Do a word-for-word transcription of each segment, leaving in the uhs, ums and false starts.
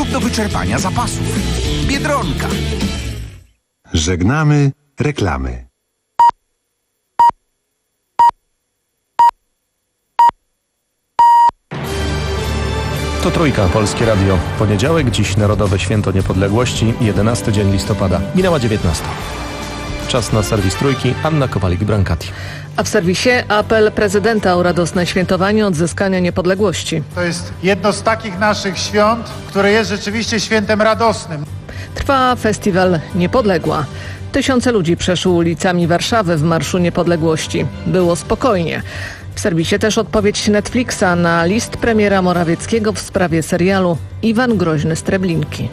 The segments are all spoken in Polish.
do wyczerpania zapasów. Biedronka. Żegnamy reklamy. To Trójka, Polskie Radio. Poniedziałek, dziś Narodowe Święto Niepodległości, jedenasty dzień listopada. Minęła dziewiętnasta. Czas na serwis Trójki. Anna Kowalik-Brankati. A w serwisie apel prezydenta o radosne świętowanie odzyskania niepodległości. To jest jedno z takich naszych świąt, które jest rzeczywiście świętem radosnym. Trwa festiwal Niepodległa. Tysiące ludzi przeszło ulicami Warszawy w Marszu Niepodległości. Było spokojnie. W serwisie też odpowiedź Netflixa na list premiera Morawieckiego w sprawie serialu Iwan Groźny z Treblinki.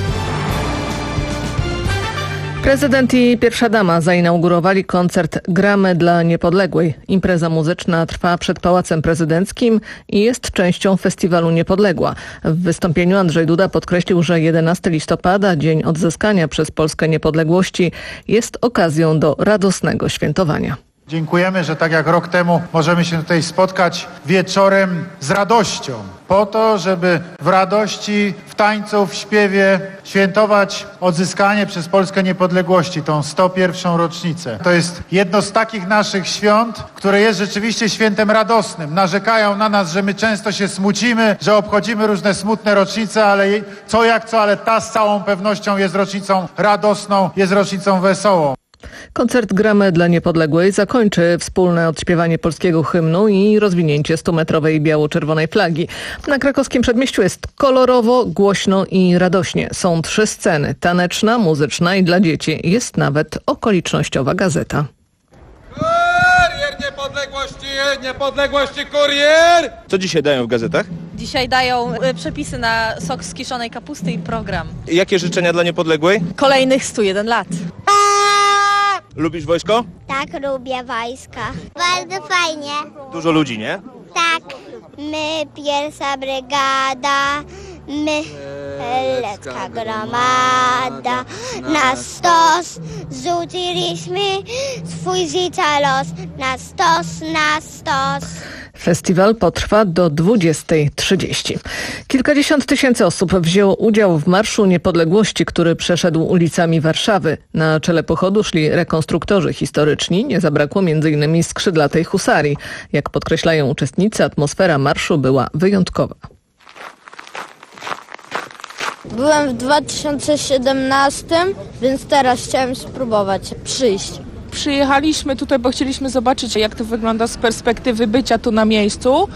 Prezydent i pierwsza dama zainaugurowali koncert Gramy dla Niepodległej. Impreza muzyczna trwa przed Pałacem Prezydenckim i jest częścią festiwalu Niepodległa. W wystąpieniu Andrzej Duda podkreślił, że jedenastego listopada, dzień odzyskania przez Polskę niepodległości, jest okazją do radosnego świętowania. Dziękujemy, że tak jak rok temu możemy się tutaj spotkać wieczorem z radością. Po to, żeby w radości, w tańcu, w śpiewie świętować odzyskanie przez Polskę niepodległości, tą sto pierwszą rocznicę. To jest jedno z takich naszych świąt, które jest rzeczywiście świętem radosnym. Narzekają na nas, że my często się smucimy, że obchodzimy różne smutne rocznice, ale co jak co, ale ta z całą pewnością jest rocznicą radosną, jest rocznicą wesołą. Koncert Gramy dla Niepodległej zakończy wspólne odśpiewanie polskiego hymnu i rozwinięcie stumetrowej biało-czerwonej flagi. Na krakowskim przedmieściu jest kolorowo, głośno i radośnie. Są trzy sceny: taneczna, muzyczna i dla dzieci. Jest nawet okolicznościowa gazeta. Kurier niepodległości, niepodległości, kurier! Co dzisiaj dają w gazetach? Dzisiaj dają y, przepisy na sok z kiszonej kapusty i program. Jakie życzenia dla niepodległej? Kolejnych stu jeden lat. Lubisz wojsko? Tak, lubię wojska. Bardzo fajnie. Dużo ludzi, nie? Tak. My, pierwsza brygada, my, lecka gromada. Na stos rzuciliśmy swój życia los. Na stos, na stos. Festiwal potrwa do dwudziestej trzydzieści. Kilkadziesiąt tysięcy osób wzięło udział w Marszu Niepodległości, który przeszedł ulicami Warszawy. Na czele pochodu szli rekonstruktorzy historyczni. Nie zabrakło między innymi skrzydlatej husarii. Jak podkreślają uczestnicy, atmosfera marszu była wyjątkowa. Byłem w dwa tysiące siedemnastym, więc teraz chciałem spróbować przyjść. Przyjechaliśmy tutaj, bo chcieliśmy zobaczyć, jak to wygląda z perspektywy bycia tu na miejscu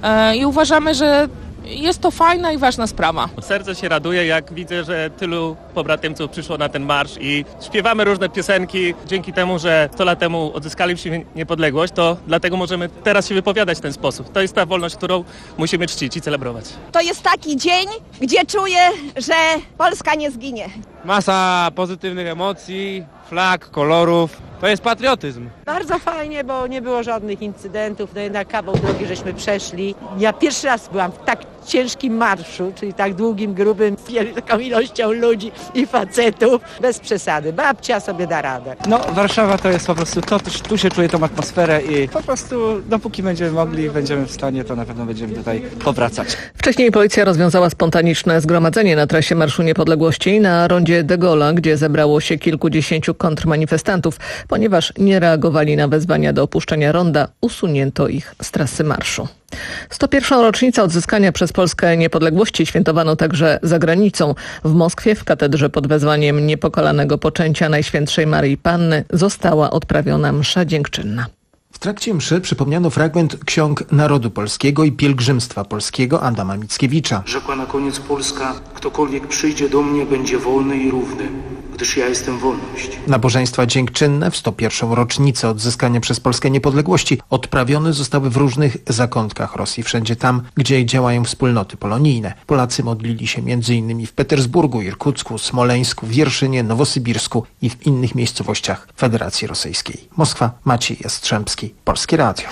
i uważamy, że jest to fajna i ważna sprawa. Serce się raduje, jak widzę, że tylu pobratymców przyszło na ten marsz i śpiewamy różne piosenki. Dzięki temu, że sto lat temu odzyskaliśmy niepodległość, to dlatego możemy teraz się wypowiadać w ten sposób. To jest ta wolność, którą musimy czcić i celebrować. To jest taki dzień, gdzie czuję, że Polska nie zginie. Masa pozytywnych emocji, flag, kolorów. To jest patriotyzm. Bardzo fajnie, bo nie było żadnych incydentów. No jednak kawał drogi żeśmy przeszli. Ja pierwszy raz byłam w tak ciężkim marszu, czyli tak długim, grubym, z taką ilością ludzi i facetów. Bez przesady. Babcia sobie da radę. No, Warszawa to jest po prostu to, tu się czuje tą atmosferę i po prostu dopóki będziemy mogli, będziemy w stanie, to na pewno będziemy tutaj powracać. Wcześniej policja rozwiązała spontaniczne zgromadzenie na trasie Marszu Niepodległości na rondzie de Gaulle'a, gdzie zebrało się kilkudziesięciu kontrmanifestantów. Ponieważ nie reagowali na wezwania do opuszczenia ronda, usunięto ich z trasy marszu. sto pierwszą rocznicę odzyskania przez Polskę niepodległości świętowano także za granicą. W Moskwie w katedrze pod wezwaniem niepokalanego poczęcia Najświętszej Maryi Panny została odprawiona msza dziękczynna. W trakcie mszy przypomniano fragment ksiąg Narodu Polskiego i Pielgrzymstwa Polskiego Adama Mickiewicza. Rzekła na koniec Polska: ktokolwiek przyjdzie do mnie, będzie wolny i równy, gdyż ja jestem wolność. Nabożeństwa dziękczynne w sto pierwszą rocznicę odzyskania przez Polskę niepodległości odprawione zostały w różnych zakątkach Rosji, wszędzie tam, gdzie działają wspólnoty polonijne. Polacy modlili się między innymi w Petersburgu, Irkucku, Smoleńsku, Wierszynie, Nowosybirsku i w innych miejscowościach Federacji Rosyjskiej. Moskwa, Maciej Jastrzębski, Polskie Radio.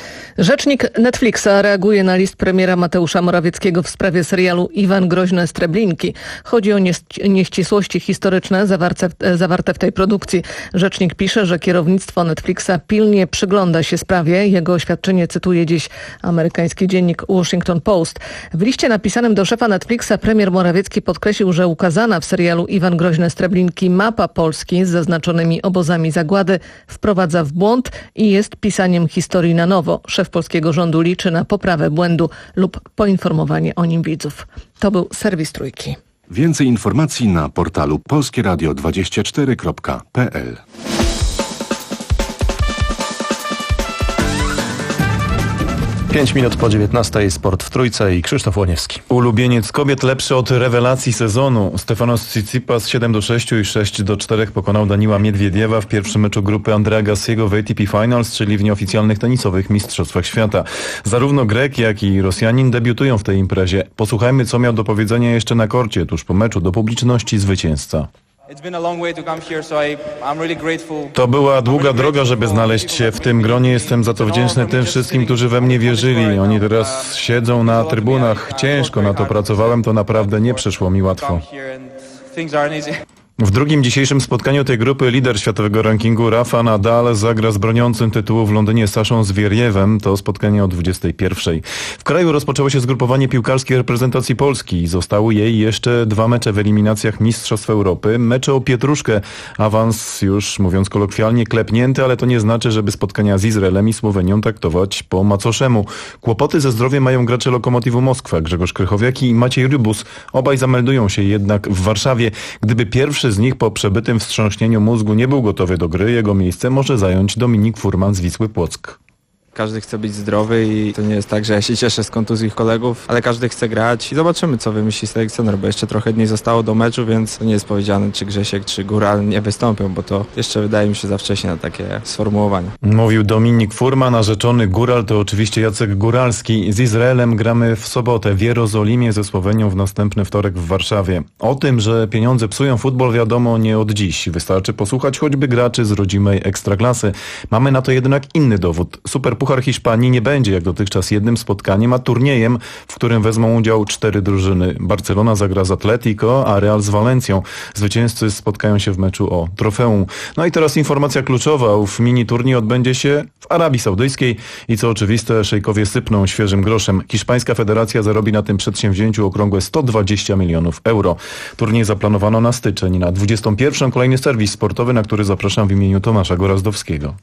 Rzecznik Netflixa reaguje na list premiera Mateusza Morawieckiego w sprawie serialu Iwan Groźny z Treblinki. Chodzi o nieścisłości historyczne zawarte, zawarte w tej produkcji. Rzecznik pisze, że kierownictwo Netflixa pilnie przygląda się sprawie. Jego oświadczenie cytuje dziś amerykański dziennik Washington Post. W liście napisanym do szefa Netflixa premier Morawiecki podkreślił, że ukazana w serialu Iwan Groźny Streblinki mapa Polski z zaznaczonymi obozami zagłady wprowadza w błąd i jest pisaniem historii na nowo. Szef polskiego rządu liczy na poprawę błędu lub poinformowanie o nim widzów. To był serwis Trójki. Więcej informacji na portalu polskie radio dwadzieścia cztery kropka p l. Pięć minut po dziewiętnastej, sport w Trójce i Krzysztof Łoniewski. Ulubieniec kobiet lepszy od rewelacji sezonu. Stefanos Tsitsipas siedem do sześciu i sześć do czterech pokonał Daniła Miedwiediewa w pierwszym meczu grupy Andrea Gassiego w A T P Finals, czyli w nieoficjalnych tenisowych mistrzostwach świata. Zarówno Grek, jak i Rosjanin debiutują w tej imprezie. Posłuchajmy, co miał do powiedzenia jeszcze na korcie, tuż po meczu do publiczności zwycięzca. To była długa droga, żeby znaleźć się w tym gronie. Jestem za to wdzięczny tym wszystkim, którzy we mnie wierzyli. Oni teraz siedzą na trybunach. Ciężko na to pracowałem, to naprawdę nie przeszło mi łatwo. W drugim dzisiejszym spotkaniu tej grupy lider światowego rankingu Rafa Nadal zagra z broniącym tytułu w Londynie Saszą Zwierjewem. To spotkanie o dwudziestej pierwszej. W kraju rozpoczęło się zgrupowanie piłkarskiej reprezentacji Polski. Zostały jej jeszcze dwa mecze w eliminacjach Mistrzostw Europy. Mecze o pietruszkę. Awans już, mówiąc kolokwialnie, klepnięty, ale to nie znaczy, żeby spotkania z Izraelem i Słowenią traktować po macoszemu. Kłopoty ze zdrowiem mają gracze Lokomotywu Moskwa, Grzegorz Krychowiak i Maciej Rybus. Obaj zameldują się jednak w Warszawie. Gdyby pierwszy z nich po przebytym wstrząśnieniu mózgu nie był gotowy do gry, jego miejsce może zająć Dominik Furman z Wisły Płock. Każdy chce być zdrowy i to nie jest tak, że ja się cieszę z kontuzji kolegów, ale każdy chce grać i zobaczymy, co wymyśli selekcjoner, bo jeszcze trochę dni zostało do meczu, więc to nie jest powiedziane, czy Grzesiek, czy Góral nie wystąpią, bo to jeszcze wydaje mi się za wcześnie na takie sformułowanie. Mówił Dominik Furman, narzeczony Góral to oczywiście Jacek Góralski. Z Izraelem gramy w sobotę w Jerozolimie, ze Słowenią w następny wtorek w Warszawie. O tym, że pieniądze psują futbol, wiadomo nie od dziś. Wystarczy posłuchać choćby graczy z rodzimej ekstraklasy. Mamy na to jednak inny dowód. Super Puchar Hiszpanii nie będzie jak dotychczas jednym spotkaniem, a turniejem, w którym wezmą udział cztery drużyny. Barcelona zagra z Atletico, a Real z Walencją. Zwycięzcy spotkają się w meczu o trofeum. No i teraz informacja kluczowa. Ów mini turniej odbędzie się w Arabii Saudyjskiej i co oczywiste, szejkowie sypną świeżym groszem. Hiszpańska federacja zarobi na tym przedsięwzięciu okrągłe sto dwadzieścia milionów euro. Turniej zaplanowano na styczeń. Na dwudziestą pierwszą kolejny serwis sportowy, na który zapraszam w imieniu Tomasza Gorazdowskiego.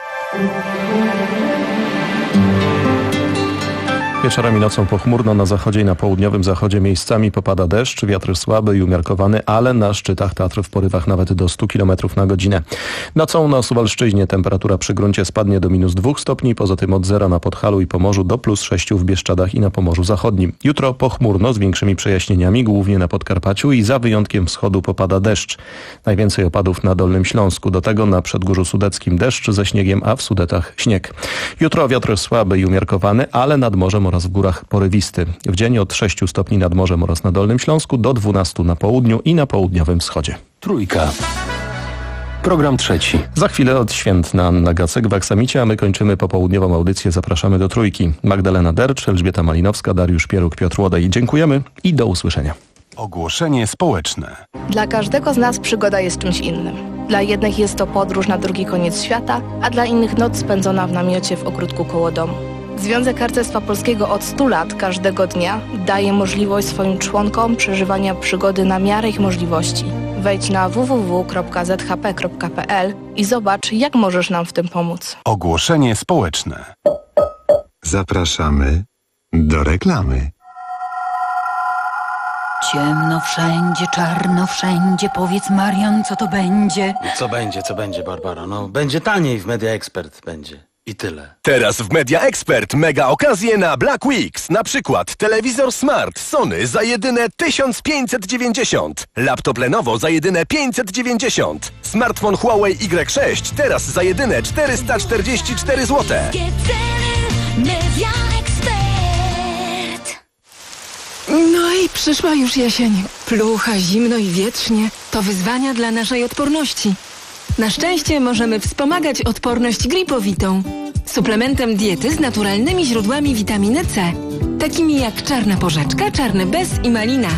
Wieczorem i nocą pochmurno, na zachodzie i na południowym zachodzie miejscami popada deszcz, wiatr słaby i umiarkowany, ale na szczytach Tatr w porywach nawet do stu kilometrów na godzinę. Nocą na Suwalszczyźnie temperatura przy gruncie spadnie do minus dwóch stopni, poza tym od zera na Podhalu i Pomorzu do plus sześciu w Bieszczadach i na Pomorzu Zachodnim. Jutro pochmurno z większymi przejaśnieniami, głównie na Podkarpaciu i za wyjątkiem wschodu popada deszcz. Najwięcej opadów na Dolnym Śląsku, do tego na Przedgórzu Sudeckim deszcz ze śniegiem, a w Sudetach śnieg. Jutro wiatr słaby i umiarkowany, ale nad morzem oraz w górach porywisty. W dzień od sześciu stopni nad morzem oraz na Dolnym Śląsku do dwunastu na południu i na południowym wschodzie. Trójka. Program trzeci. Za chwilę odświętna Anna Gacek w Aksamicie, a my kończymy popołudniową audycję. Zapraszamy do Trójki. Magdalena Dercz, Elżbieta Malinowska, Dariusz Pieruk, Piotr Łodej. Dziękujemy i do usłyszenia. Ogłoszenie społeczne. Dla każdego z nas przygoda jest czymś innym. Dla jednych jest to podróż na drugi koniec świata, a dla innych noc spędzona w namiocie w ogródku koło domu. Związek Harcerstwa Polskiego od stu lat każdego dnia daje możliwość swoim członkom przeżywania przygody na miarę ich możliwości. Wejdź na w w w kropka z h p kropka p l i zobacz, jak możesz nam w tym pomóc. Ogłoszenie społeczne. Zapraszamy do reklamy. Ciemno wszędzie, czarno wszędzie. Powiedz, Marian, co to będzie? Co będzie, co będzie, Barbara? No, będzie taniej w Media Expert, będzie. I tyle. Teraz w Media Expert mega okazje na Black Weeks. Na przykład telewizor Smart Sony za jedyne tysiąc pięćset dziewięćdziesiąt. Laptop Lenovo za jedyne pięćset dziewięćdziesiąt. Smartfon Huawei Y sześć teraz za jedyne czterysta czterdzieści cztery złote. Media Expert. No i przyszła już jesień. Plucha, zimno i wietrznie. To wyzwania dla naszej odporności. Na szczęście możemy wspomagać odporność gripowitą. Suplementem diety z naturalnymi źródłami witaminy C. Takimi jak czarna porzeczka, czarny bez i malina.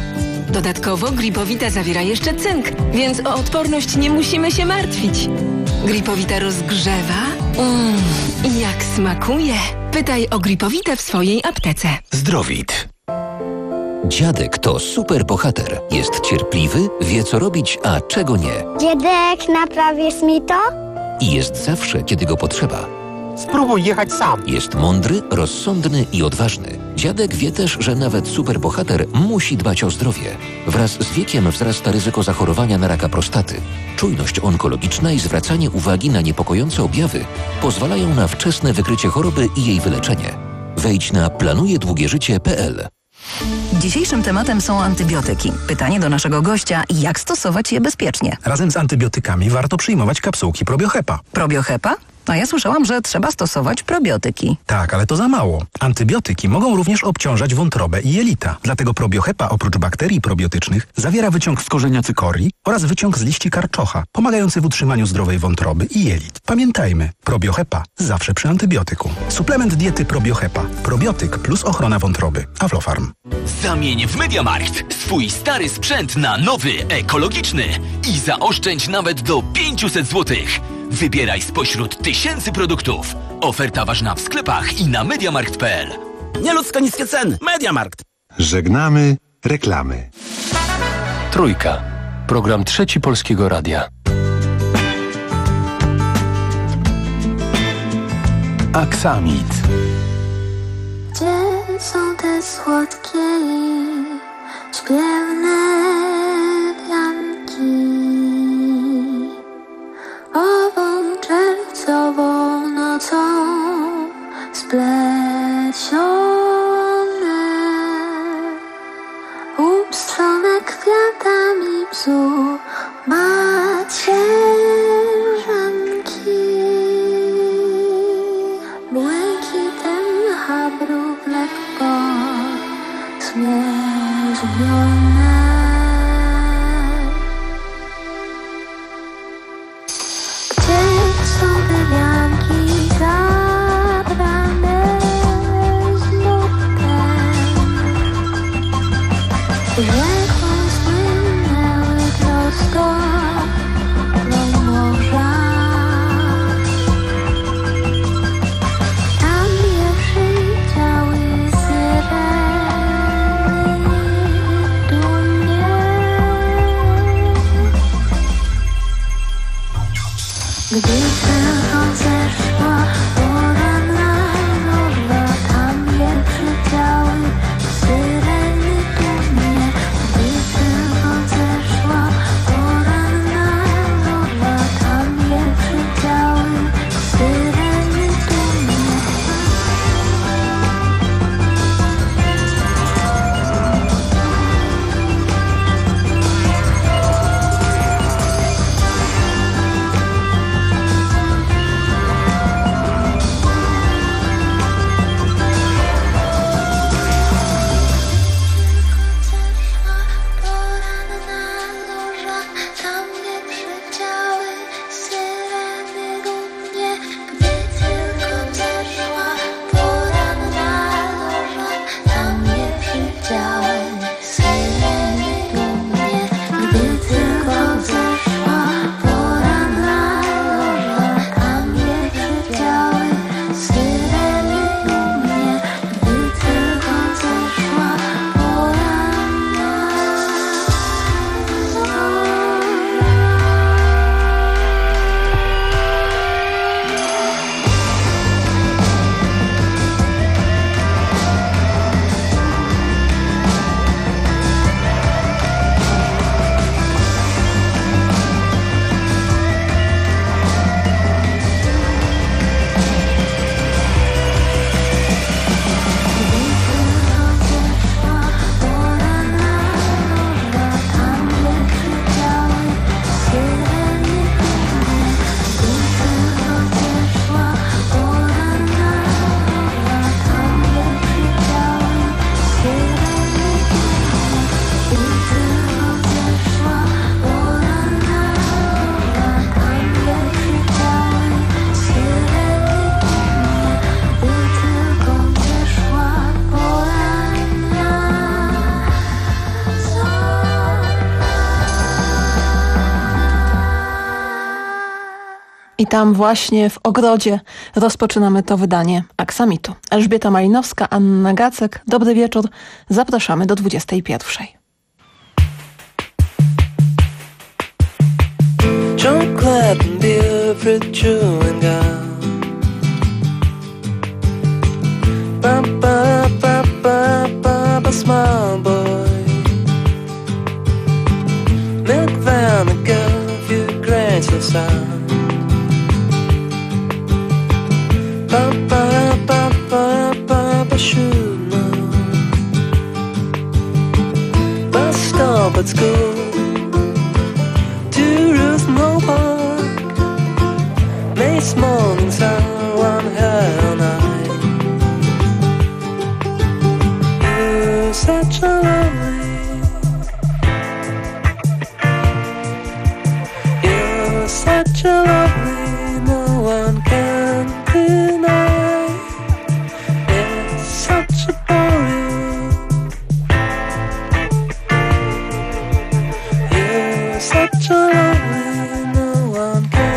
Dodatkowo Gripowita zawiera jeszcze cynk, więc o odporność nie musimy się martwić. Gripowita rozgrzewa. Mmm, i jak smakuje. Pytaj o Gripowitę w swojej aptece. Zdrowit. Dziadek to super bohater. Jest cierpliwy, wie co robić, a czego nie. Dziadek, naprawisz mi to? I jest zawsze, kiedy go potrzeba. Spróbuj jechać sam. Jest mądry, rozsądny i odważny. Dziadek wie też, że nawet superbohater musi dbać o zdrowie. Wraz z wiekiem wzrasta ryzyko zachorowania na raka prostaty. Czujność onkologiczna i zwracanie uwagi na niepokojące objawy pozwalają na wczesne wykrycie choroby i jej wyleczenie. Wejdź na planuje długie życie kropka p l. Dzisiejszym tematem są antybiotyki. Pytanie do naszego gościa, jak stosować je bezpiecznie? Razem z antybiotykami warto przyjmować kapsułki Probiohepa. Probiohepa? A ja słyszałam, że trzeba stosować probiotyki. Tak, ale to za mało. Antybiotyki mogą również obciążać wątrobę i jelita. Dlatego Probiohepa oprócz bakterii probiotycznych zawiera wyciąg z korzenia cykorii oraz wyciąg z liści karczocha, pomagający w utrzymaniu zdrowej wątroby i jelit. Pamiętajmy, Probiohepa zawsze przy antybiotyku. Suplement diety Probiohepa. Probiotyk plus ochrona wątroby. Aflofarm. Zamień w MediaMarkt swój stary sprzęt na nowy, ekologiczny i zaoszczędź nawet do pięćset złotych. Wybieraj spośród tysięcy produktów. Oferta ważna w sklepach i na mediamarkt kropka p l. Nieludzko niskie ceny. MediaMarkt. Żegnamy reklamy. Trójka. Program Trzeci Polskiego Radia. Aksamit. Gdzie są te słodkie i śpiewne wianki? Ową czerwcową nocą splecione, upstrzone kwiatami bzu macierzanki. Błękitem chabrów lekko zmierzwione. Rzeką spłynęły prosto do morza. Tam wierszy działy syreny dumnie. Gdy tylko zeszła poranna żurwa, tam wierszy działy syreny dumnie. Gdy tylko zeszła poranna żurwa, tam wierszy działy syreny dumnie. I tam właśnie w ogrodzie rozpoczynamy to wydanie Aksamitu. Elżbieta Malinowska, Anna Gacek. Dobry wieczór. Zapraszamy do dwudziestej pierwszej. John Clapton, dear Fred chewing gum. Ba ba ba ba ba ba, small boy. Milk found the girl, few grandson son. Ba ba ba ba ba ba, shoot no. Bus stop at school. This morning's how on her night. You're such a lovely, you're such a lovely, no one can deny. It's such a boring, you're such a lovely, no one can.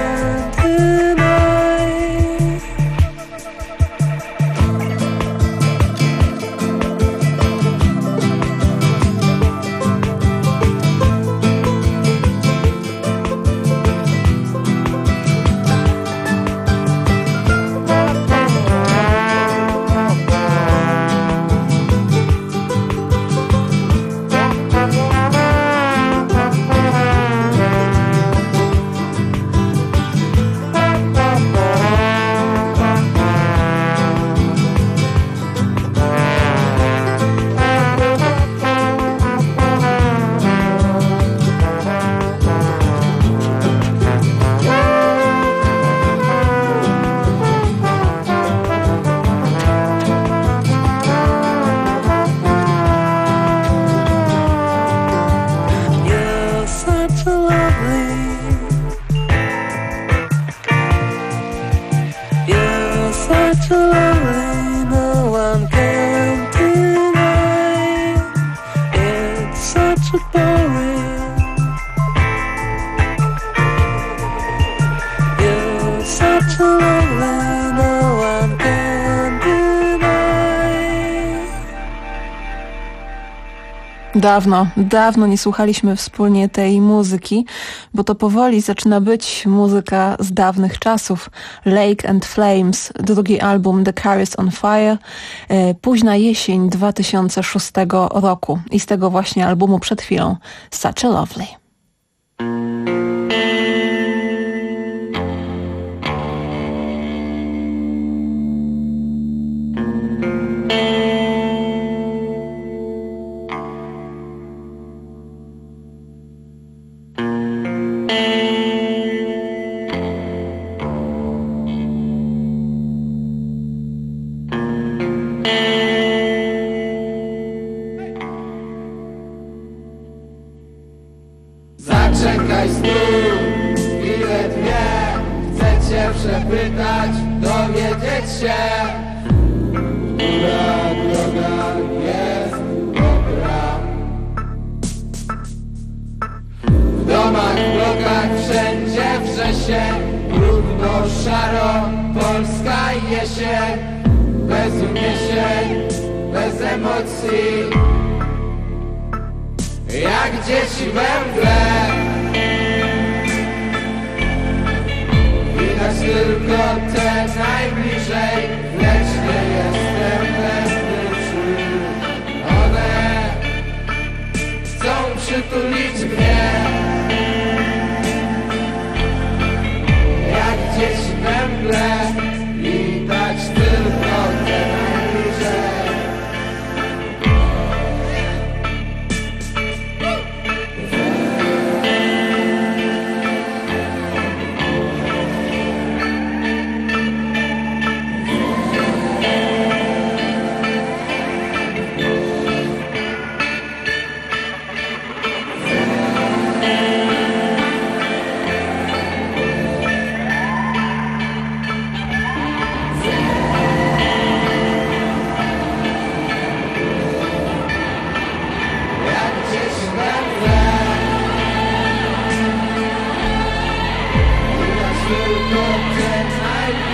Dawno, dawno nie słuchaliśmy wspólnie tej muzyki, bo to powoli zaczyna być muzyka z dawnych czasów. Lake and Flames, drugi album The Car is on Fire, późna jesień dwa tysiące szóstego roku i z tego właśnie albumu przed chwilą Such a Lovely. Zaczekaj znów, chwilę dwie, chcę cię przepytać, dowiedzieć się. Która droga jest mokra? W domach, w blokach, wszędzie wrzesień, brudno, szaro, polska jesień. Bez uniesień, bez emocji, jak dzieci we mgle. Widać tylko te najbliżej, lecz nie jestem pewny, czy one chcą przytulić mnie. Jak dzieci we mgle, widać tylko te najbliżej.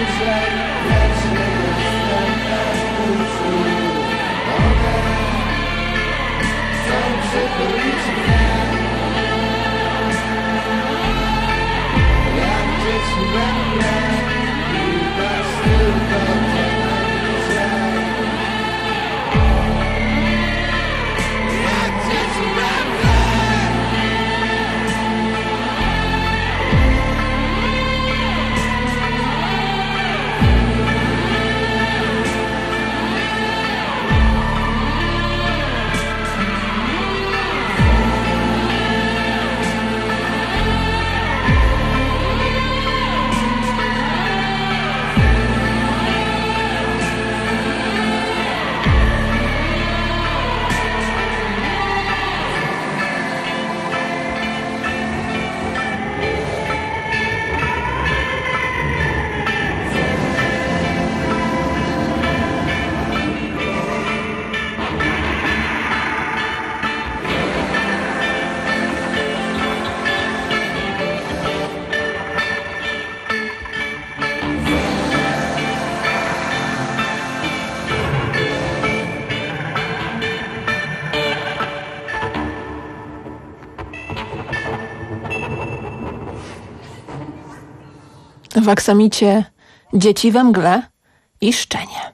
W aksamicie dzieci we mgle i szczenie.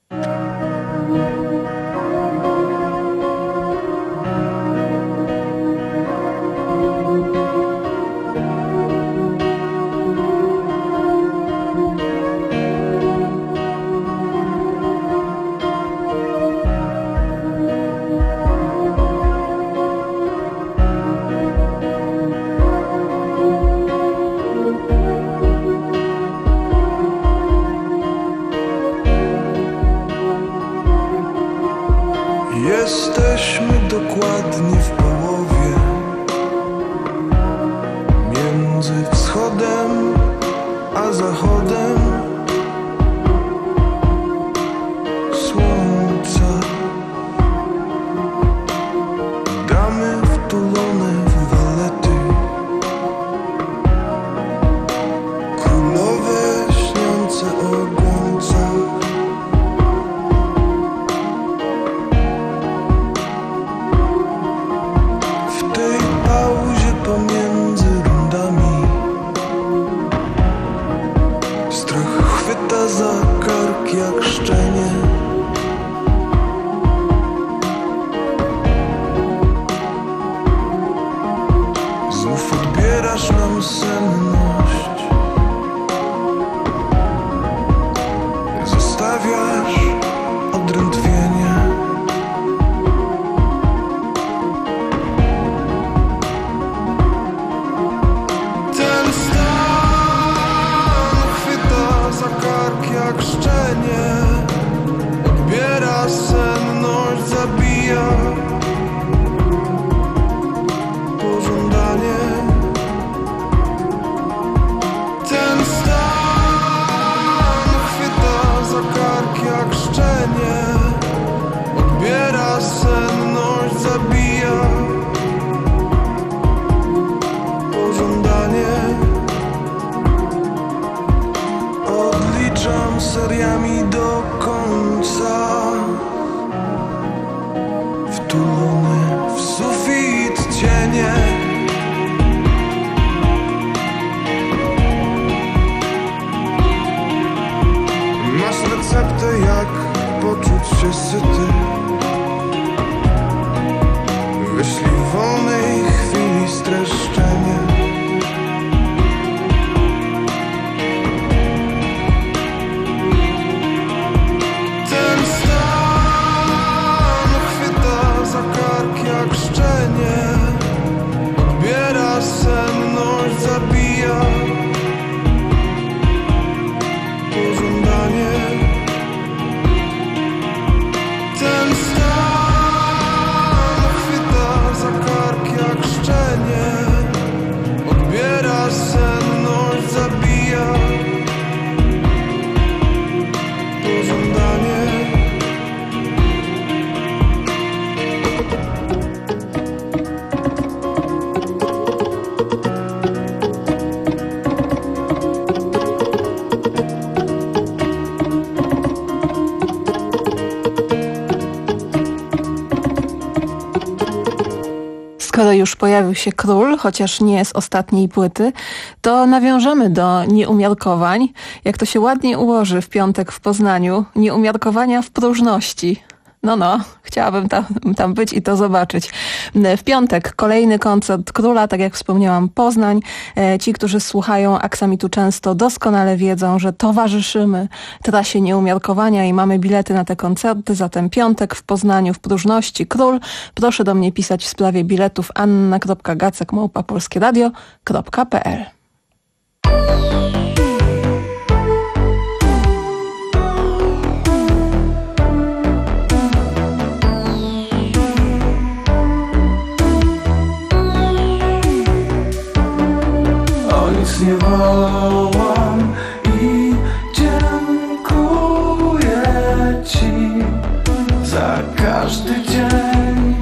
Jesteśmy dokładnie w połowie między wschodem a zachodem słońca. Damy wtulone w walety, królowe śniące o gońcach. Pomiędzy rundami strach chwyta za kark jak szczenie. Znów odbierasz nam senność, zostawiasz odrętwienie. Jak szczenie odbiera senność, zabija pożądanie. już pojawił się Król, chociaż nie z ostatniej płyty, to nawiążemy do nieumiarkowań, jak to się ładnie ułoży w piątek w Poznaniu, nieumiarkowania w próżności. No, no, chciałabym tam, tam być i to zobaczyć. W piątek kolejny koncert Króla, tak jak wspomniałam, Poznań. Ci, którzy słuchają Aksamitu często, doskonale wiedzą, że towarzyszymy trasie nieumiarkowania i mamy bilety na te koncerty. Zatem piątek w Poznaniu w próżności Król. Proszę do mnie pisać w sprawie biletów anna kropka gacek małpa polskie radio kropka p l. Nic nie wołam i dziękuję Ci za każdy dzień,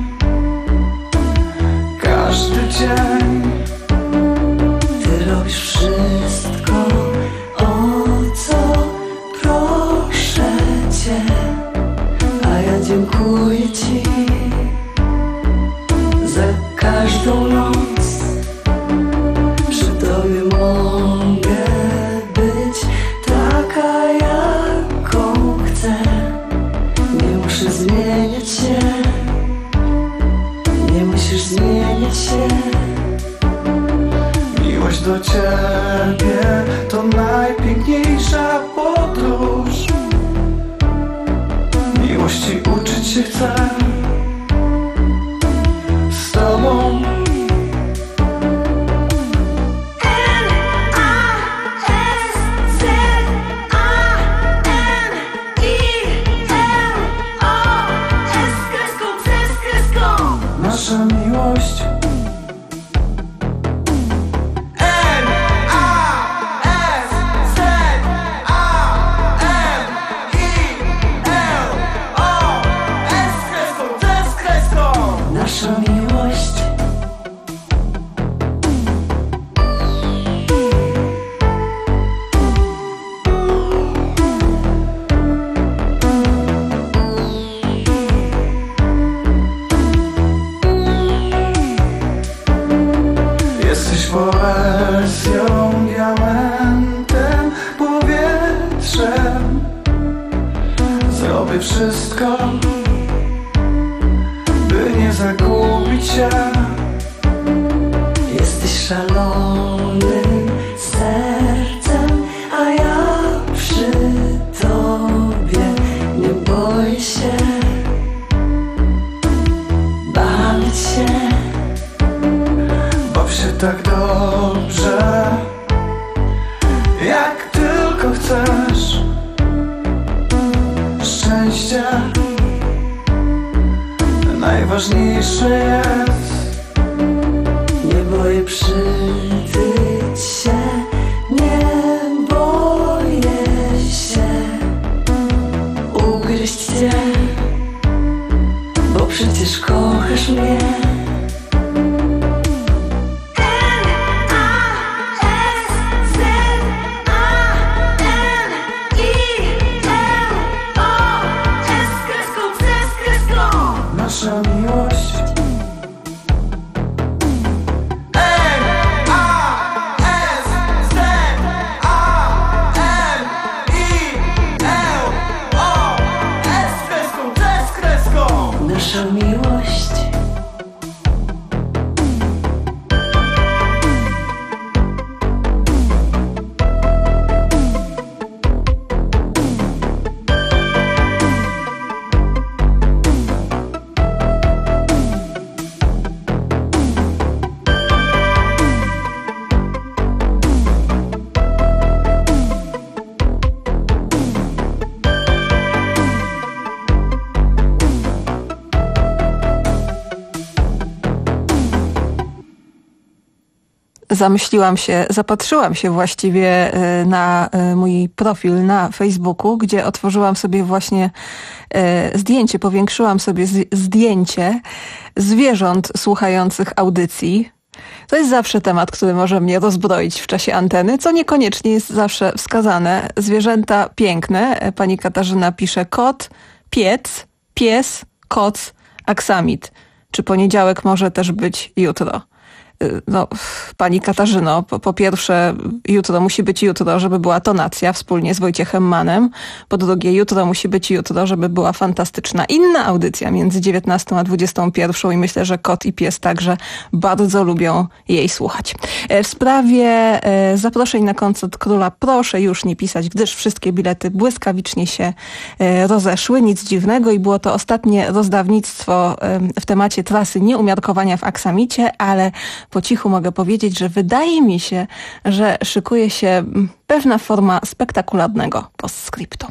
każdy dzień. Ty robisz wszystko, o co proszę Cię, a ja dziękuję Ci za każdą noc. Tobie mogę być taka, jaką chcę. Nie muszę zmieniać się, nie musisz zmieniać się. Miłość do Ciebie to najpiękniejsza podróż. Miłości uczyć się chcę z Tobą. Nasza miłość N A S Z A M I L O S kreską, Z kreską. Nasza miłość poezją, diamentem, powietrzem. Zrobię wszystko, by nie zagubić się. Jesteś szalonym sercem, a ja przy Tobie nie boję się bawić się. Baw się tak dobrze, jak tylko chcesz. Szczęście najważniejsze jest. Nie boję przytyć się, nie boję się ugryźć Cię, bo przecież kochasz mnie. Nasza miłość N A S Z A M I L O S kreską, Z kreską. Nasza miłość zamyśliłam się, zapatrzyłam się właściwie na mój profil na Facebooku, gdzie otworzyłam sobie właśnie zdjęcie, powiększyłam sobie zdjęcie zwierząt słuchających audycji. To jest zawsze temat, który może mnie rozbroić w czasie anteny, co niekoniecznie jest zawsze wskazane. Zwierzęta piękne. Pani Katarzyna pisze kot, piec, pies, koc, aksamit. Czy poniedziałek może też być jutro? No, pani Katarzyno, po, po pierwsze jutro musi być jutro, żeby była tonacja wspólnie z Wojciechem Mannem. Po drugie jutro musi być jutro, żeby była fantastyczna inna audycja między dziewiętnastą a dwudziestą pierwszą i myślę, że kot i pies także bardzo lubią jej słuchać. W sprawie zaproszeń na koncert Króla proszę już nie pisać, gdyż wszystkie bilety błyskawicznie się rozeszły. Nic dziwnego i było to ostatnie rozdawnictwo w temacie trasy nieumiarkowania w Aksamicie, ale po cichu mogę powiedzieć, że wydaje mi się, że szykuje się pewna forma spektakularnego postscriptum.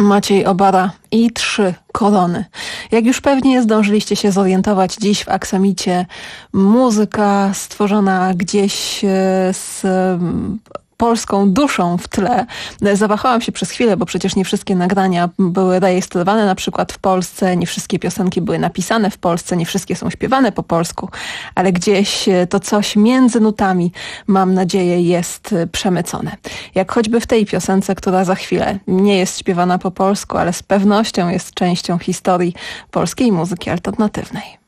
Maciej Obara i trzy korony. Jak już pewnie zdążyliście się zorientować, dziś w Aksamicie muzyka stworzona gdzieś z polską duszą w tle. Zawahałam się przez chwilę, bo przecież nie wszystkie nagrania były rejestrowane na przykład w Polsce, nie wszystkie piosenki były napisane w Polsce, nie wszystkie są śpiewane po polsku, ale gdzieś to coś między nutami, mam nadzieję, jest przemycone. Jak choćby w tej piosence, która za chwilę nie jest śpiewana po polsku, ale z pewnością jest częścią historii polskiej muzyki alternatywnej.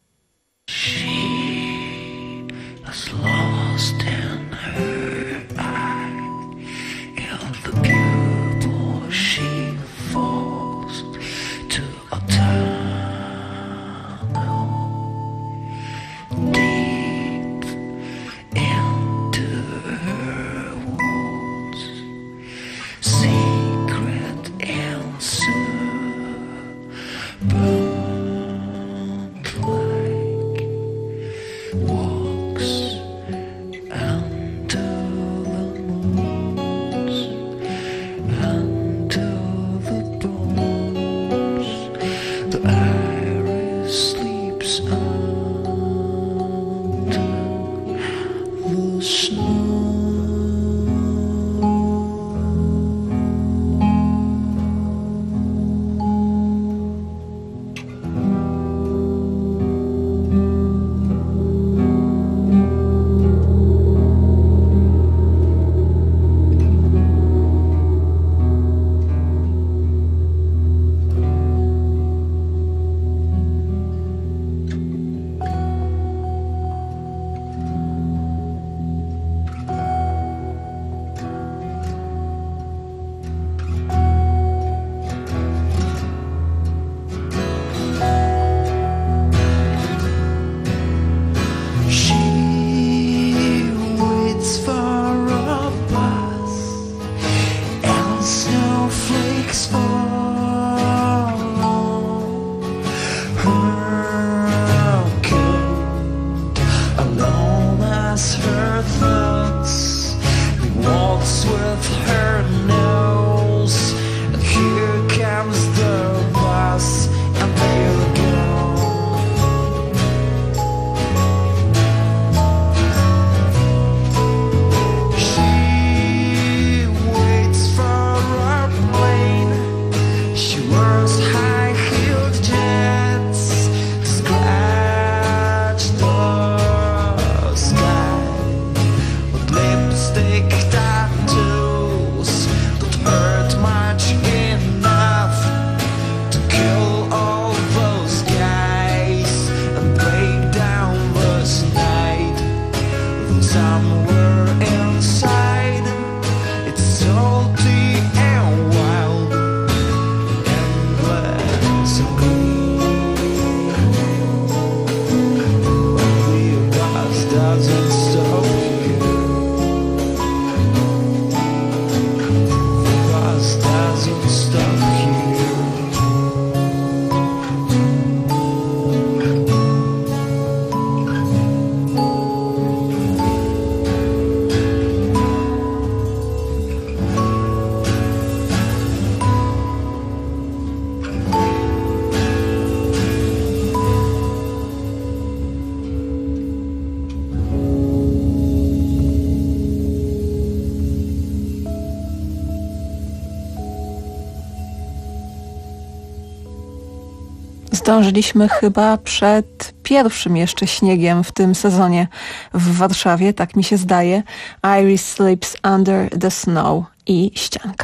Zdążyliśmy chyba przed pierwszym jeszcze śniegiem w tym sezonie w Warszawie, tak mi się zdaje. Iris Sleeps Under the Snow i Ścianka.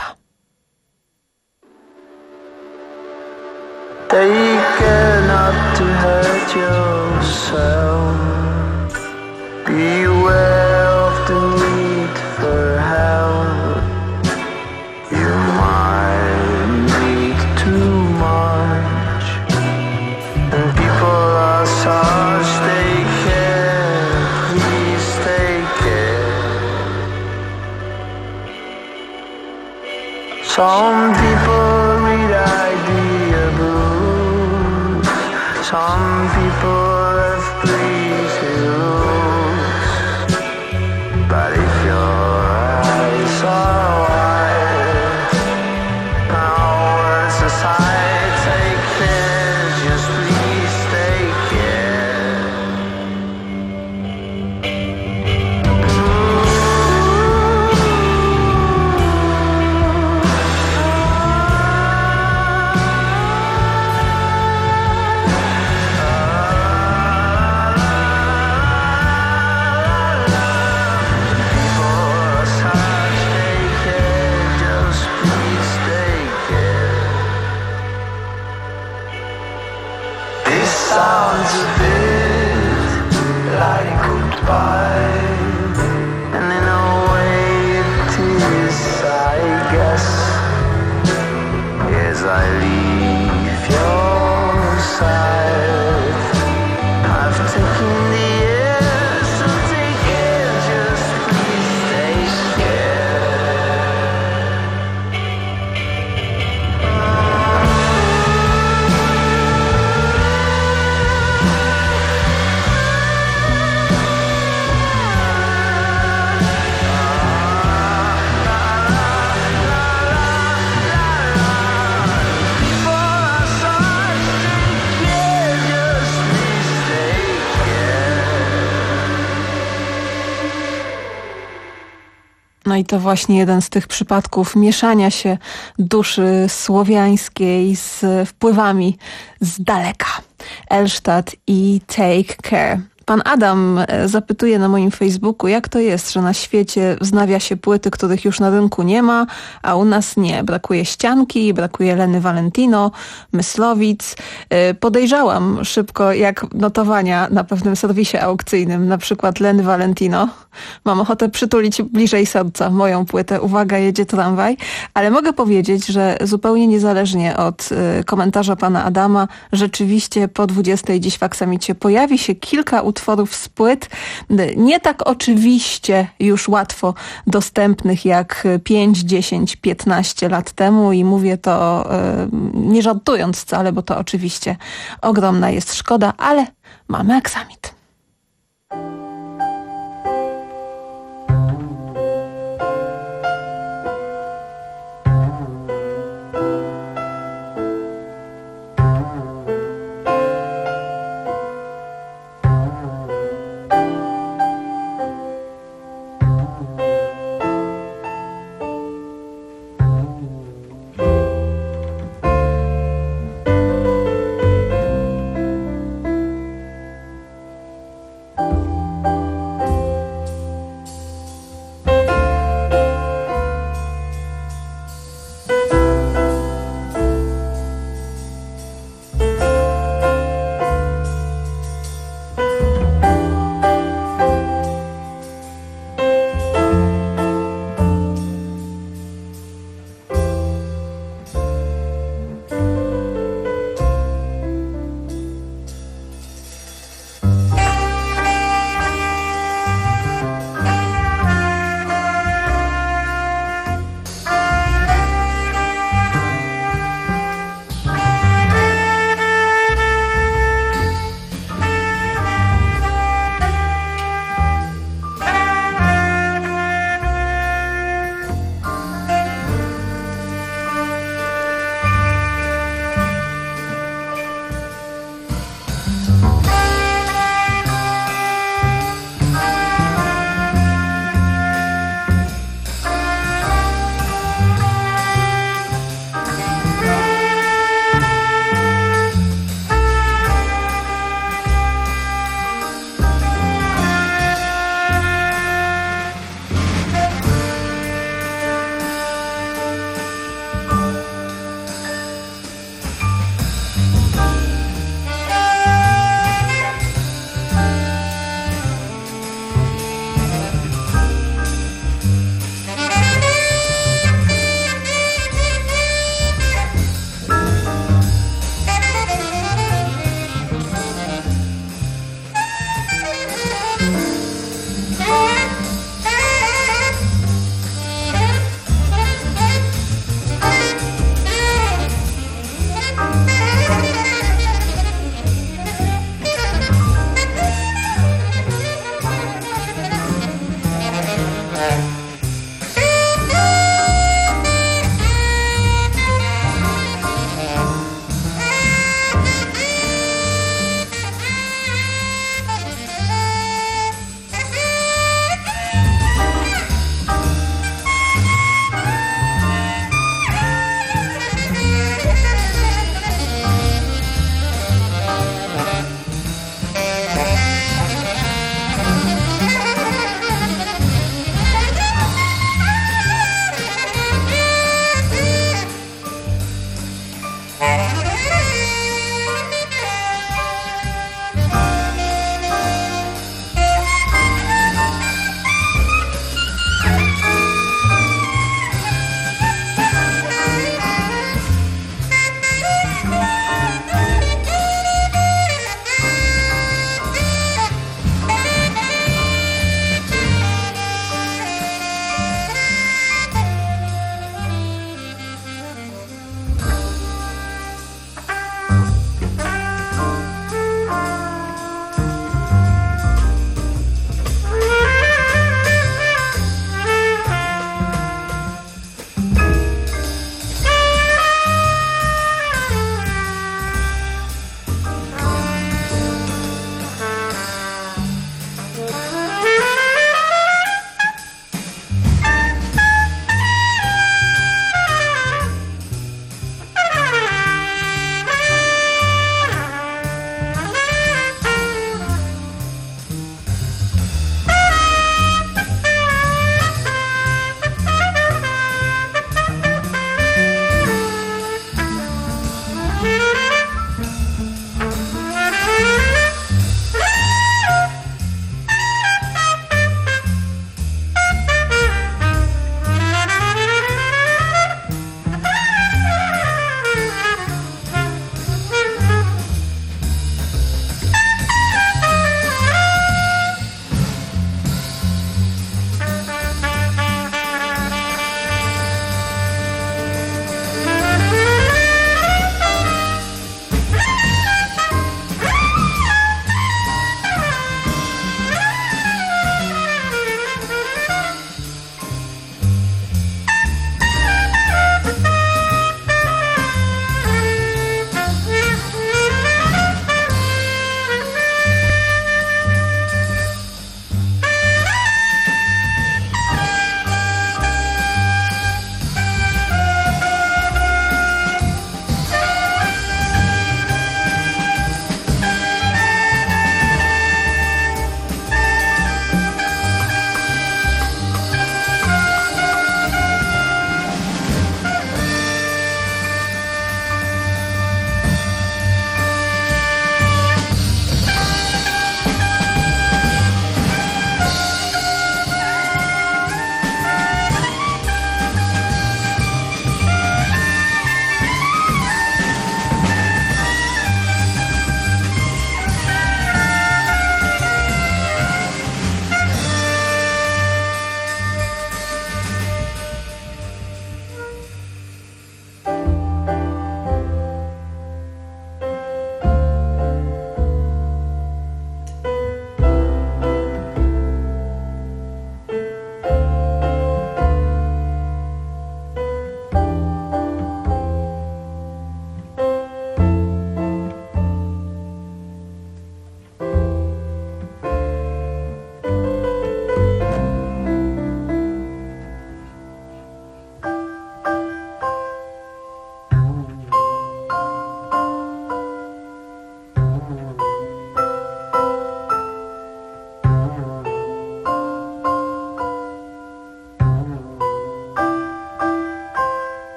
Take care not to hurt yourself. Beware of the need for help. You might need too much. And people are such, take care, please take care. Some people read idea books. Some people have pleasing looks. But if your eyes are wide, how No i to właśnie jeden z tych przypadków mieszania się duszy słowiańskiej z wpływami z daleka. Elstadt i Take Care. Pan Adam zapytuje na moim Facebooku, jak to jest, że na świecie wznawia się płyty, których już na rynku nie ma, a u nas nie. Brakuje Ścianki, brakuje Leny Valentino, Myslowic. Podejrzałam szybko, jak notowania na pewnym serwisie aukcyjnym, na przykład Leny Valentino. Mam ochotę przytulić bliżej serca moją płytę. Uwaga, jedzie tramwaj. Ale mogę powiedzieć, że zupełnie niezależnie od komentarza pana Adama, rzeczywiście po dwudziestej dziś w Aksamicie pojawi się kilka utworów z płyt, nie tak oczywiście już łatwo dostępnych jak pięć, dziesięć, piętnaście lat temu i mówię to nie żartując wcale, bo to oczywiście ogromna jest szkoda, ale mamy Aksamit.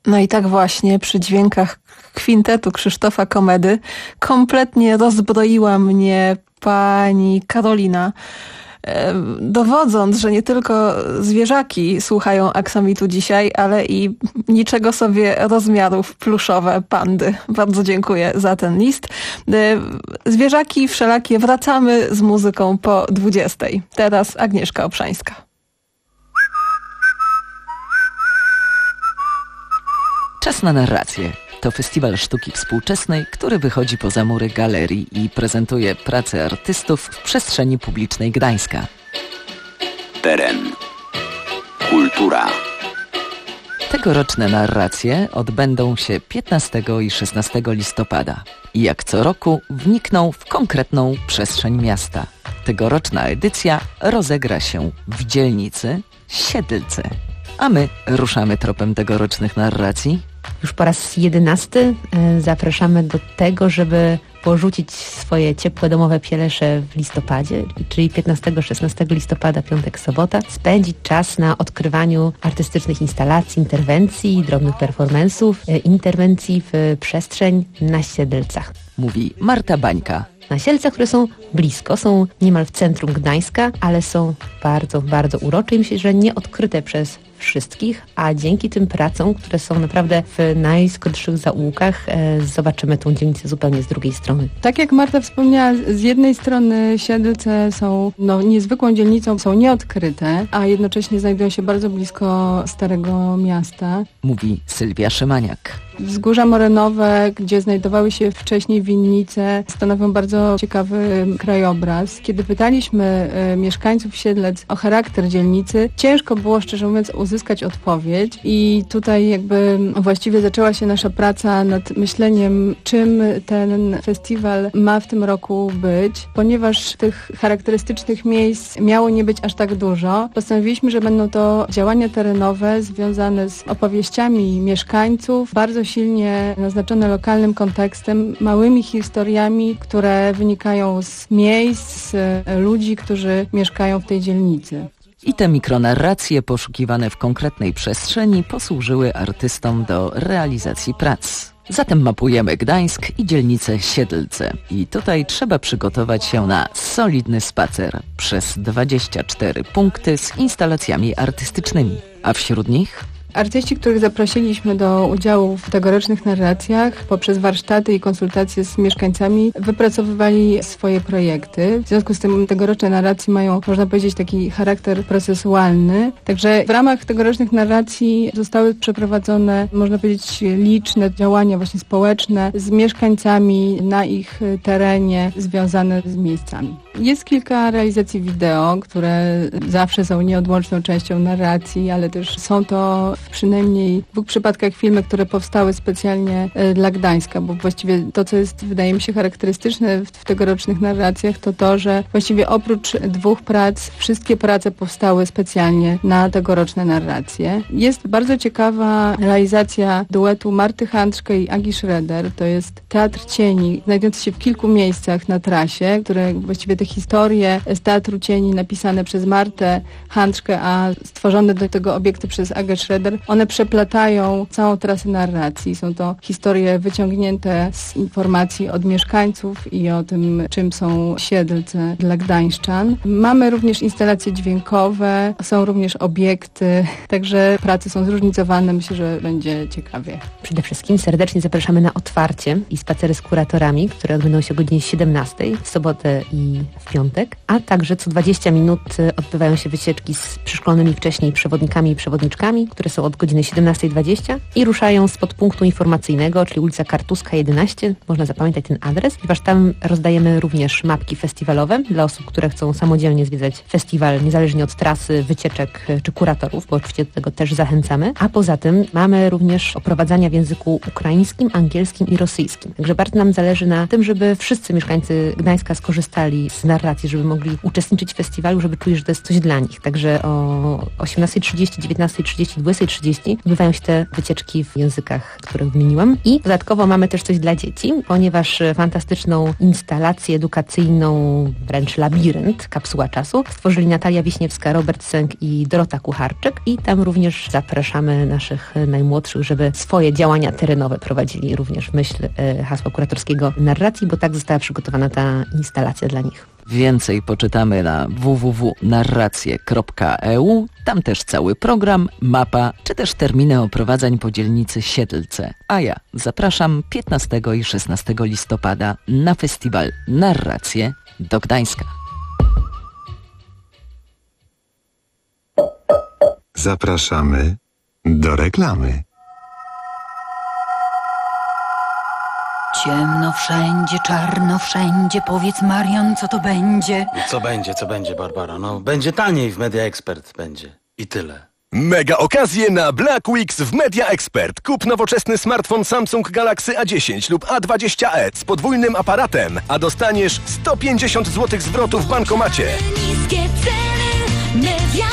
No i tak właśnie przy dźwiękach kwintetu Krzysztofa Komedy kompletnie rozbroiła mnie pani Karolina, dowodząc, że nie tylko zwierzaki słuchają aksamitu dzisiaj, ale i niczego sobie rozmiarów pluszowe pandy. Bardzo dziękuję za ten list. Zwierzaki wszelakie, wracamy z muzyką po dwudziestej. Teraz Agnieszka Obszańska. Czas na narrację. To festiwal sztuki współczesnej, który wychodzi poza mury galerii i prezentuje prace artystów w przestrzeni publicznej Gdańska. Teren. Kultura. Tegoroczne narracje odbędą się piętnastego i szesnastego listopada i jak co roku wnikną w konkretną przestrzeń miasta. Tegoroczna edycja rozegra się w dzielnicy Siedlce. A my ruszamy tropem tegorocznych narracji. Już po raz jedenasty zapraszamy do tego, żeby porzucić swoje ciepłe domowe pielesze w listopadzie, czyli piętnastego szesnastego listopada, piątek, sobota, spędzić czas na odkrywaniu artystycznych instalacji, interwencji, drobnych performance'ów, interwencji w przestrzeń na Siedlcach. Mówi Marta Bańka. Na Siedlcach, które są blisko, są niemal w centrum Gdańska, ale są bardzo, bardzo urocze i myślę, że nie odkryte przez wszystkich, a dzięki tym pracom, które są naprawdę w najskrótszych zaułkach, e, zobaczymy tą dzielnicę zupełnie z drugiej strony. Tak jak Marta wspomniała, z jednej strony Siedlce są no, niezwykłą dzielnicą, są nieodkryte, a jednocześnie znajdują się bardzo blisko Starego Miasta. Mówi Sylwia Szymaniak. Wzgórza morenowe, gdzie znajdowały się wcześniej winnice, stanowią bardzo ciekawy krajobraz. Kiedy pytaliśmy y, mieszkańców Siedlec o charakter dzielnicy, ciężko było, szczerze mówiąc, uzyskać odpowiedź i tutaj jakby właściwie zaczęła się nasza praca nad myśleniem, czym ten festiwal ma w tym roku być. Ponieważ tych charakterystycznych miejsc miało nie być aż tak dużo, postanowiliśmy, że będą to działania terenowe związane z opowieściami mieszkańców, bardzo silnie naznaczone lokalnym kontekstem, małymi historiami, które wynikają z miejsc, z ludzi, którzy mieszkają w tej dzielnicy. I te mikronarracje poszukiwane w konkretnej przestrzeni posłużyły artystom do realizacji prac. Zatem mapujemy Gdańsk i dzielnicę Siedlce. I tutaj trzeba przygotować się na solidny spacer przez dwadzieścia cztery punkty z instalacjami artystycznymi. A wśród nich Artyści, których zaprosiliśmy do udziału w tegorocznych narracjach poprzez warsztaty i konsultacje z mieszkańcami wypracowywali swoje projekty. W związku z tym tegoroczne narracje mają, można powiedzieć, taki charakter procesualny. Także w ramach tegorocznych narracji zostały przeprowadzone, można powiedzieć, liczne działania właśnie społeczne z mieszkańcami na ich terenie związane z miejscami. Jest kilka realizacji wideo, które zawsze są nieodłączną częścią narracji, ale też są to przynajmniej w dwóch przypadkach filmy, które powstały specjalnie dla Gdańska, bo właściwie to, co jest, wydaje mi się, charakterystyczne w, w tegorocznych narracjach, to to, że właściwie oprócz dwóch prac, wszystkie prace powstały specjalnie na tegoroczne narracje. Jest bardzo ciekawa realizacja duetu Marty Handczke i Agi Schroeder. To jest Teatr Cieni, znajdujący się w kilku miejscach na trasie, które właściwie te historie z Teatru Cieni napisane przez Martę Handczke, a stworzone do tego obiekty przez Agę Schroeder, one przeplatają całą trasę narracji. Są to historie wyciągnięte z informacji od mieszkańców i o tym, czym są Siedlce dla gdańszczan. Mamy również instalacje dźwiękowe, są również obiekty, także prace są zróżnicowane. Myślę, że będzie ciekawie. Przede wszystkim serdecznie zapraszamy na otwarcie i spacery z kuratorami, które odbędą się o godzinie siedemnastej w sobotę i w piątek, a także co dwadzieścia minut odbywają się wycieczki z przeszkolonymi wcześniej przewodnikami i przewodniczkami, które są od godziny siedemnastej dwadzieścia i ruszają spod punktu informacyjnego, czyli ulica Kartuska jedenaście. Można zapamiętać ten adres, ponieważ tam rozdajemy również mapki festiwalowe dla osób, które chcą samodzielnie zwiedzać festiwal, niezależnie od trasy, wycieczek czy kuratorów, bo oczywiście do tego też zachęcamy. A poza tym mamy również oprowadzania w języku ukraińskim, angielskim i rosyjskim. Także bardzo nam zależy na tym, żeby wszyscy mieszkańcy Gdańska skorzystali z narracji, żeby mogli uczestniczyć w festiwalu, żeby czuli, że to jest coś dla nich. Także o osiemnastej trzydzieści, dziewiętnastej trzydzieści, dwudziestej trzydzieści odbywają się te wycieczki w językach, które wymieniłam. I dodatkowo mamy też coś dla dzieci, ponieważ fantastyczną instalację edukacyjną, wręcz labirynt, kapsuła czasu, stworzyli Natalia Wiśniewska, Robert Sęk i Dorota Kucharczyk. I tam również zapraszamy naszych najmłodszych, żeby swoje działania terenowe prowadzili również w myśl e, hasła kuratorskiego narracji, bo tak została przygotowana ta instalacja dla nich. Więcej poczytamy na w w w kropka narracje kropka e u. Tam też cały program, mapa, czy też terminy oprowadzań po dzielnicy Siedlce. A ja zapraszam piętnastego i szesnastego listopada na festiwal Narracje do Gdańska. Zapraszamy do reklamy. Ciemno wszędzie, czarno wszędzie. Powiedz, Marion, co to będzie? Co będzie, co będzie, Barbara? No, będzie taniej w Media Expert, będzie. I tyle. Mega okazje na Black Weeks w Media Expert. Kup nowoczesny smartfon Samsung Galaxy A dziesięć lub A dwadzieścia e z podwójnym aparatem, a dostaniesz sto pięćdziesiąt złotych zwrotu w bankomacie. Niskie ceny, Media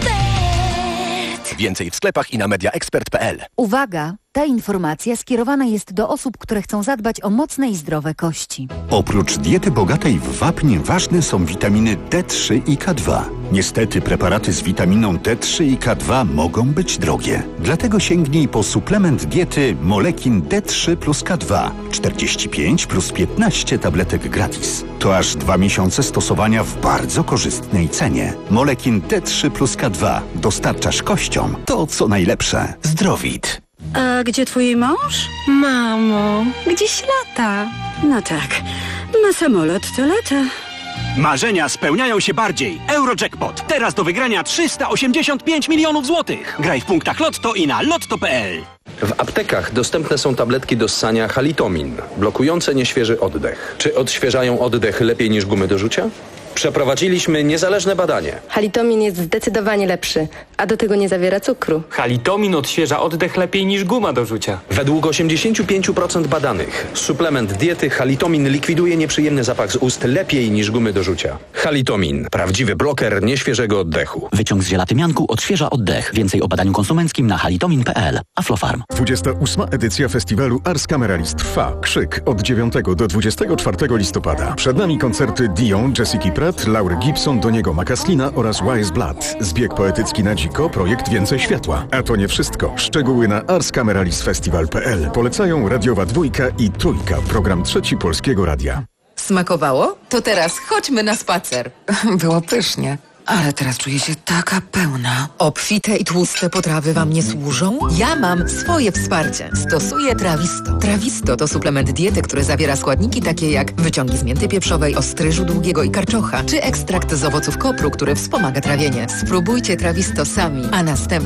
Expert. Więcej w sklepach i na mediaexpert kropka p l. Uwaga! Ta informacja skierowana jest do osób, które chcą zadbać o mocne i zdrowe kości. Oprócz diety bogatej w wapń ważne są witaminy D trzy i K dwa. Niestety preparaty z witaminą D trzy i K dwa mogą być drogie. Dlatego sięgnij po suplement diety Molekin D trzy plus K dwa. czterdzieści pięć plus piętnaście tabletek gratis. To aż dwa miesiące stosowania w bardzo korzystnej cenie. Molekin D trzy plus K dwa. Dostarczasz kościom to, co najlepsze. Zdrowit. A gdzie twój mąż? Mamo, gdzieś lata. No tak, na samolot to lata. Marzenia spełniają się bardziej. Eurojackpot. Teraz do wygrania trzysta osiemdziesiąt pięć milionów złotych. Graj w punktach Lotto i na lotto kropka p l. W aptekach dostępne są tabletki do ssania Halitomin, blokujące nieświeży oddech. Czy odświeżają oddech lepiej niż gumy do rzucia? Przeprowadziliśmy niezależne badanie. Halitomin jest zdecydowanie lepszy, a do tego nie zawiera cukru. Halitomin odświeża oddech lepiej niż guma do rzucia. Według osiemdziesiąt pięć procent badanych suplement diety Halitomin likwiduje nieprzyjemny zapach z ust lepiej niż gumy do rzucia. Halitomin. Prawdziwy bloker nieświeżego oddechu. Wyciąg z żelatymianku odświeża oddech. Więcej o badaniu konsumenckim na halitomin kropka p l. Aflofarm. dwudziesta ósma edycja festiwalu Ars Cameralis trwa. Krzyk od dziewiątego do dwudziestego czwartego listopada. Przed nami koncerty Dion, Jessica Pratt, Laury Gibson, Doniego Macaslina oraz Wise Blood. Zbieg poetycki na dziko, projekt Więcej Światła. A to nie wszystko. Szczegóły na ars cameralis festival kropka p l. Polecają Radiowa Dwójka i Trójka, program Trzeci Polskiego Radia. Smakowało? To teraz chodźmy na spacer. Było pysznie. Ale teraz czuję się taka pełna. Obfite i tłuste potrawy wam nie służą? Ja mam swoje wsparcie. Stosuję Trawisto. Trawisto to suplement diety, który zawiera składniki takie jak wyciągi z mięty pieprzowej, ostryżu długiego i karczocha, czy ekstrakt z owoców kopru, który wspomaga trawienie. Spróbujcie Trawisto sami, a następnie